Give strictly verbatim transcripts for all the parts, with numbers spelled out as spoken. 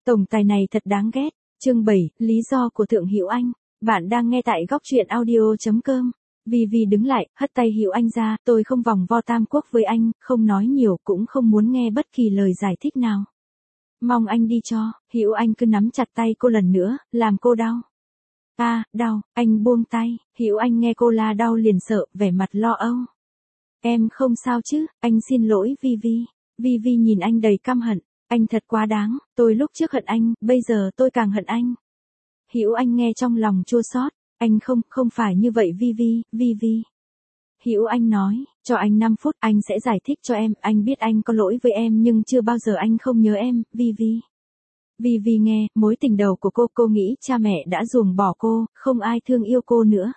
Tổng tài này thật đáng ghét. Chương bảy, lý do của Thượng Hữu Anh. Bạn đang nghe tại góc truyện audio chấm com. Vì vì đứng lại, hất tay Hữu Anh ra, tôi không vòng vo tam quốc với anh, không nói nhiều cũng không muốn nghe bất kỳ lời giải thích nào. Mong anh đi cho. Hữu Anh cứ nắm chặt tay cô lần nữa, làm cô đau. A, à, đau. Anh buông tay. Hữu Anh nghe cô la đau liền sợ, vẻ mặt lo âu. Em không sao chứ, anh xin lỗi Vi Vi. Vi Vi nhìn anh đầy căm hận. Anh thật quá đáng, tôi lúc trước hận anh, bây giờ tôi càng hận anh. Hữu Anh nghe trong lòng chua xót. Anh không, không phải như vậy Vi Vi, Vi Vi. Hữu Anh nói, cho anh năm phút, anh sẽ giải thích cho em, anh biết anh có lỗi với em nhưng chưa bao giờ anh không nhớ em, Vi Vi. Vi Vi nghe, mối tình đầu của cô, cô nghĩ cha mẹ đã ruồng bỏ cô, không ai thương yêu cô nữa.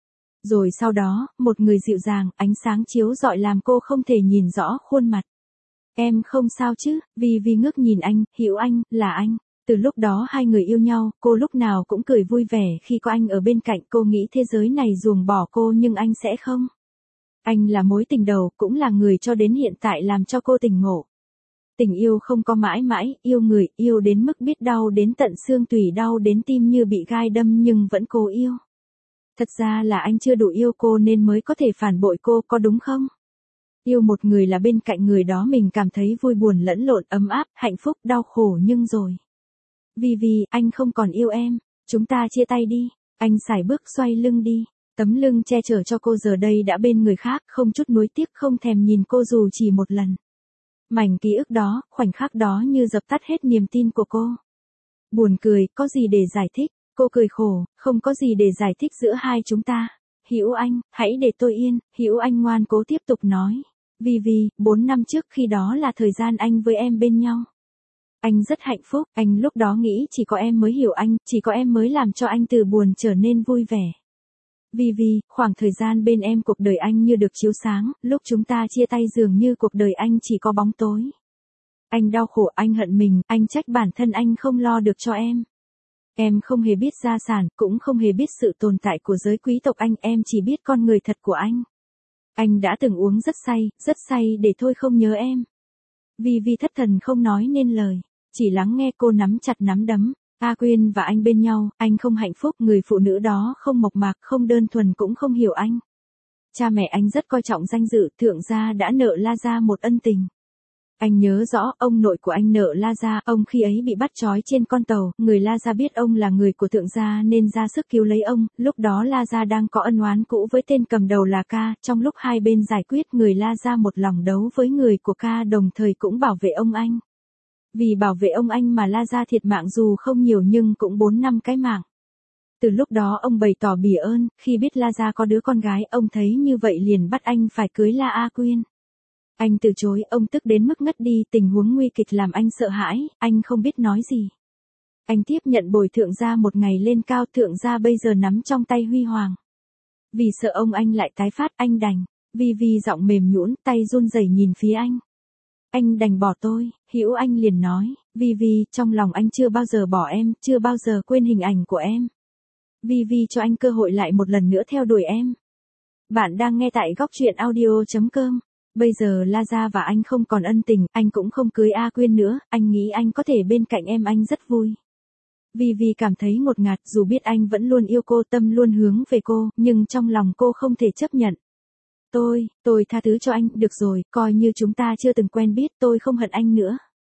Rồi sau đó, một người dịu dàng, ánh sáng chiếu rọi làm cô không thể nhìn rõ khuôn mặt. Em không sao chứ, Vi Vi ngước nhìn anh, Hữu Anh, là anh. Từ lúc đó hai người yêu nhau, cô lúc nào cũng cười vui vẻ khi có anh ở bên cạnh, cô nghĩ thế giới này ruồng bỏ cô nhưng anh sẽ không. Anh là mối tình đầu, cũng là người cho đến hiện tại làm cho cô tỉnh ngộ. Tình yêu không có mãi mãi, yêu người, yêu đến mức biết đau đến tận xương tủy, đau đến tim như bị gai đâm nhưng vẫn cố yêu. Thật ra là anh chưa đủ yêu cô nên mới có thể phản bội cô, có đúng không? Yêu một người là bên cạnh người đó mình cảm thấy vui buồn lẫn lộn, ấm áp, hạnh phúc, đau khổ nhưng rồi. Vì vì, anh không còn yêu em, chúng ta chia tay đi. Anh sải bước xoay lưng đi. Tấm lưng che chở cho cô giờ đây đã bên người khác, không chút nuối tiếc, không thèm nhìn cô dù chỉ một lần. Mảnh ký ức đó, khoảnh khắc đó như dập tắt hết niềm tin của cô. Buồn cười, có gì để giải thích? Cô cười khổ, không có gì để giải thích giữa hai chúng ta. Hữu Anh, hãy để tôi yên. Hữu Anh ngoan cố tiếp tục nói. Vì vì, bốn năm trước khi đó là thời gian anh với em bên nhau. Anh rất hạnh phúc, anh lúc đó nghĩ chỉ có em mới hiểu anh, chỉ có em mới làm cho anh từ buồn trở nên vui vẻ. Vì vì, khoảng thời gian bên em cuộc đời anh như được chiếu sáng, lúc chúng ta chia tay dường như cuộc đời anh chỉ có bóng tối. Anh đau khổ, anh hận mình, anh trách bản thân anh không lo được cho em. Em không hề biết gia sản, cũng không hề biết sự tồn tại của giới quý tộc anh, em chỉ biết con người thật của anh. Anh đã từng uống rất say, rất say để thôi không nhớ em. Vì vì thất thần không nói nên lời, chỉ lắng nghe cô nắm chặt nắm đấm. A Quyên và anh bên nhau, anh không hạnh phúc, người phụ nữ đó không mộc mạc, không đơn thuần cũng không hiểu anh. Cha mẹ anh rất coi trọng danh dự, thượng gia đã nợ La Gia một ân tình. Anh nhớ rõ, ông nội của anh nợ La Gia, ông khi ấy bị bắt trói trên con tàu, người La Gia biết ông là người của thượng gia nên ra sức cứu lấy ông, lúc đó La Gia đang có ân oán cũ với tên cầm đầu là Ca, trong lúc hai bên giải quyết người La Gia một lòng đấu với người của Ca đồng thời cũng bảo vệ ông anh. Vì bảo vệ ông anh mà La Gia thiệt mạng dù không nhiều nhưng cũng bốn năm cái mạng. Từ lúc đó ông bày tỏ bỉ ơn, khi biết La Gia có đứa con gái, ông thấy như vậy liền bắt anh phải cưới La A Quyên. Anh từ chối, ông tức đến mức ngất đi, tình huống nguy kịch làm anh sợ hãi, anh không biết nói gì. Anh tiếp nhận bồi thượng gia một ngày lên cao, thượng gia bây giờ nắm trong tay huy hoàng. Vì sợ ông anh lại tái phát, anh đành. Vi Vi giọng mềm nhũn, tay run rẩy nhìn phía anh. Anh đành bỏ tôi. Hữu Anh liền nói, Vi Vi, trong lòng anh chưa bao giờ bỏ em, chưa bao giờ quên hình ảnh của em. Vi Vi cho anh cơ hội lại một lần nữa theo đuổi em. Bạn đang nghe tại góc truyện audio chấm com. Bây giờ La Gia và anh không còn ân tình, anh cũng không cưới A Quyên nữa, anh nghĩ anh có thể bên cạnh em, anh rất vui. Vi Vi cảm thấy ngột ngạt, dù biết anh vẫn luôn yêu cô, tâm luôn hướng về cô, nhưng trong lòng cô không thể chấp nhận. Tôi, tôi tha thứ cho anh, được rồi, coi như chúng ta chưa từng quen biết, tôi không hận anh nữa.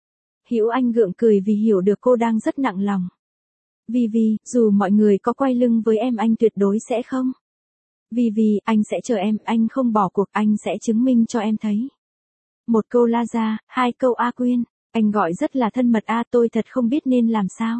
Hữu Anh gượng cười vì hiểu được cô đang rất nặng lòng. Vi Vi, dù mọi người có quay lưng với em anh tuyệt đối sẽ không. Vi Vi, anh sẽ chờ em, anh không bỏ cuộc, anh sẽ chứng minh cho em thấy. Một câu La Gia, hai câu A Quyên, anh gọi rất là thân mật. A tôi thật không biết nên làm sao.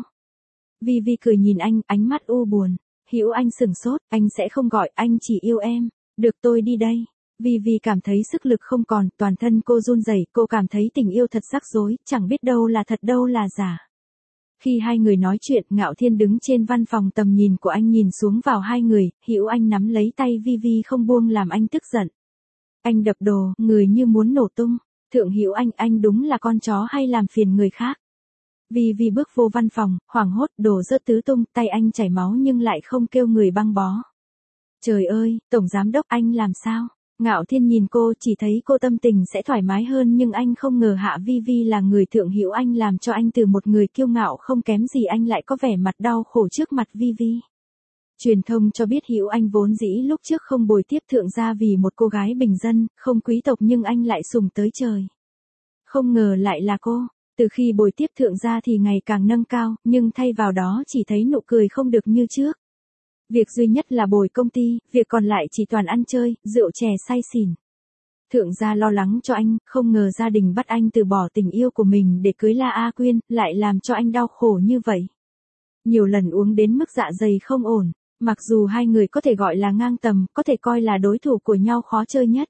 Vi Vi cười nhìn anh, ánh mắt u buồn. Hữu Anh sửng sốt, anh sẽ không gọi, anh chỉ yêu em. Được tôi đi đây. Vi Vi cảm thấy sức lực không còn, toàn thân cô run rẩy, cô cảm thấy tình yêu thật rắc rối, chẳng biết đâu là thật đâu là giả. Khi hai người nói chuyện, Ngạo Thiên đứng trên văn phòng, tầm nhìn của anh nhìn xuống vào hai người, Hữu Anh nắm lấy tay Vi Vi không buông làm anh tức giận. Anh đập đồ, người như muốn nổ tung. Thượng Hữu Anh, anh đúng là con chó hay làm phiền người khác. Vi Vi bước vô văn phòng, hoảng hốt, đồ rớt tứ tung, tay anh chảy máu nhưng lại không kêu người băng bó. Trời ơi, Tổng Giám Đốc, anh làm sao? Ngạo Thiên nhìn cô, chỉ thấy cô tâm tình sẽ thoải mái hơn, nhưng anh không ngờ Hạ Vi Vi là người Thượng Hữu Anh làm cho anh từ một người kiêu ngạo không kém gì anh lại có vẻ mặt đau khổ trước mặt Vi Vi. Truyền thông cho biết Hữu Anh vốn dĩ lúc trước không bồi tiếp Thượng gia vì một cô gái bình dân, không quý tộc, nhưng anh lại sủng tới trời. Không ngờ lại là cô. Từ khi bồi tiếp Thượng gia thì ngày càng nâng cao, nhưng thay vào đó chỉ thấy nụ cười không được như trước. Việc duy nhất là bồi công ty, việc còn lại chỉ toàn ăn chơi, rượu chè say xỉn. Thượng gia lo lắng cho anh, không ngờ gia đình bắt anh từ bỏ tình yêu của mình để cưới La A Quyên, lại làm cho anh đau khổ như vậy. Nhiều lần uống đến mức dạ dày không ổn, mặc dù hai người có thể gọi là ngang tầm, có thể coi là đối thủ của nhau khó chơi nhất.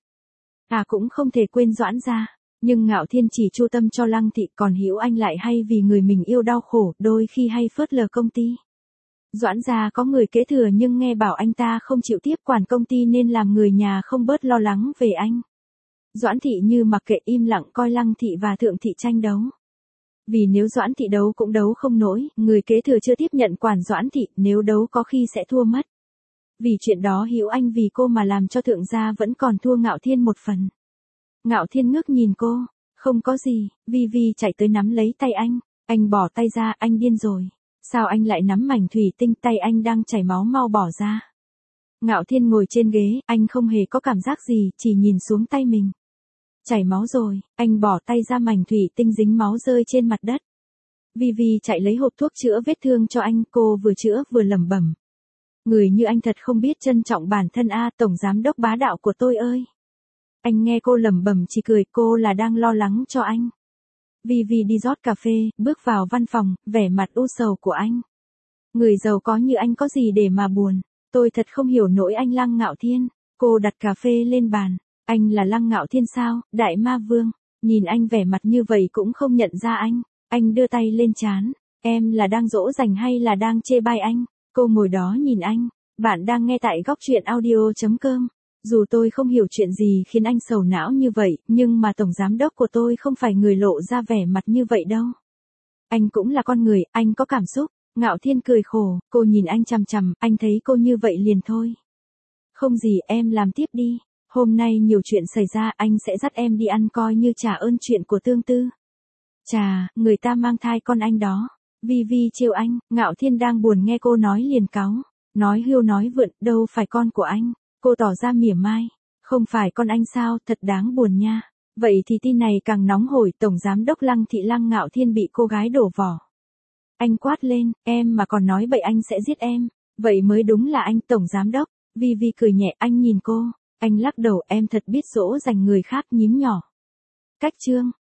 À cũng không thể quên Doãn gia, nhưng Ngạo Thiên chỉ chu tâm cho Lăng Thị, còn Hữu Anh lại hay vì người mình yêu đau khổ, đôi khi hay phớt lờ công ty. Doãn gia có người kế thừa nhưng nghe bảo anh ta không chịu tiếp quản công ty nên làm người nhà không bớt lo lắng về anh. Doãn Thị như mặc kệ im lặng coi Lăng Thị và Thượng Thị tranh đấu. Vì nếu Doãn Thị đấu cũng đấu không nổi, người kế thừa chưa tiếp nhận quản Doãn Thị, nếu đấu có khi sẽ thua mất. Vì chuyện đó Hữu Anh vì cô mà làm cho Thượng gia vẫn còn thua Ngạo Thiên một phần. Ngạo Thiên ngước nhìn cô, không có gì, Vi Vi chạy tới nắm lấy tay anh, anh bỏ tay ra, anh điên rồi. Sao anh lại nắm mảnh thủy tinh, tay anh đang chảy máu, mau bỏ ra. Ngạo Thiên ngồi trên ghế, anh không hề có cảm giác gì, chỉ nhìn xuống tay mình. Chảy máu rồi, anh bỏ tay ra, mảnh thủy tinh dính máu rơi trên mặt đất. Vi Vi chạy lấy hộp thuốc chữa vết thương cho anh, cô vừa chữa vừa lẩm bẩm. Người như anh thật không biết trân trọng bản thân a, tổng giám đốc bá đạo của tôi ơi. Anh nghe cô lẩm bẩm chỉ cười, cô là đang lo lắng cho anh. Vi Vi đi rót cà phê, bước vào văn phòng, vẻ mặt u sầu của anh. Người giàu có như anh có gì để mà buồn, tôi thật không hiểu nổi anh Lăng Ngạo Thiên. Cô đặt cà phê lên bàn, anh là Lăng Ngạo Thiên sao, đại ma vương. Nhìn anh vẻ mặt như vậy cũng không nhận ra anh, anh đưa tay lên trán, em là đang dỗ dành hay là đang chê bai anh? Cô ngồi đó nhìn anh, bạn đang nghe tại góc truyện audio chấm com. Dù tôi không hiểu chuyện gì khiến anh sầu não như vậy, nhưng mà tổng giám đốc của tôi không phải người lộ ra vẻ mặt như vậy đâu. Anh cũng là con người, anh có cảm xúc. Ngạo Thiên cười khổ, cô nhìn anh chằm chằm, anh thấy cô như vậy liền thôi. Không gì, em làm tiếp đi. Hôm nay nhiều chuyện xảy ra, anh sẽ dắt em đi ăn coi như trả ơn chuyện của Tương Tư. Chà, người ta mang thai con anh đó. Vi Vi trêu anh, Ngạo Thiên đang buồn nghe cô nói liền cáu. Nói hưu nói vượn, đâu phải con của anh. Cô tỏ ra mỉa mai. Không phải con anh sao, thật đáng buồn nha. Vậy thì tin này càng nóng hổi, tổng giám đốc Lăng Thị Lăng Ngạo Thiên bị cô gái đổ vỏ. Anh quát lên, em mà còn nói bậy anh sẽ giết em. Vậy mới đúng là anh tổng giám đốc. Vi Vi cười nhẹ, anh nhìn cô. Anh lắc đầu, em thật biết dỗ dành người khác, nhím nhỏ. Cách chương.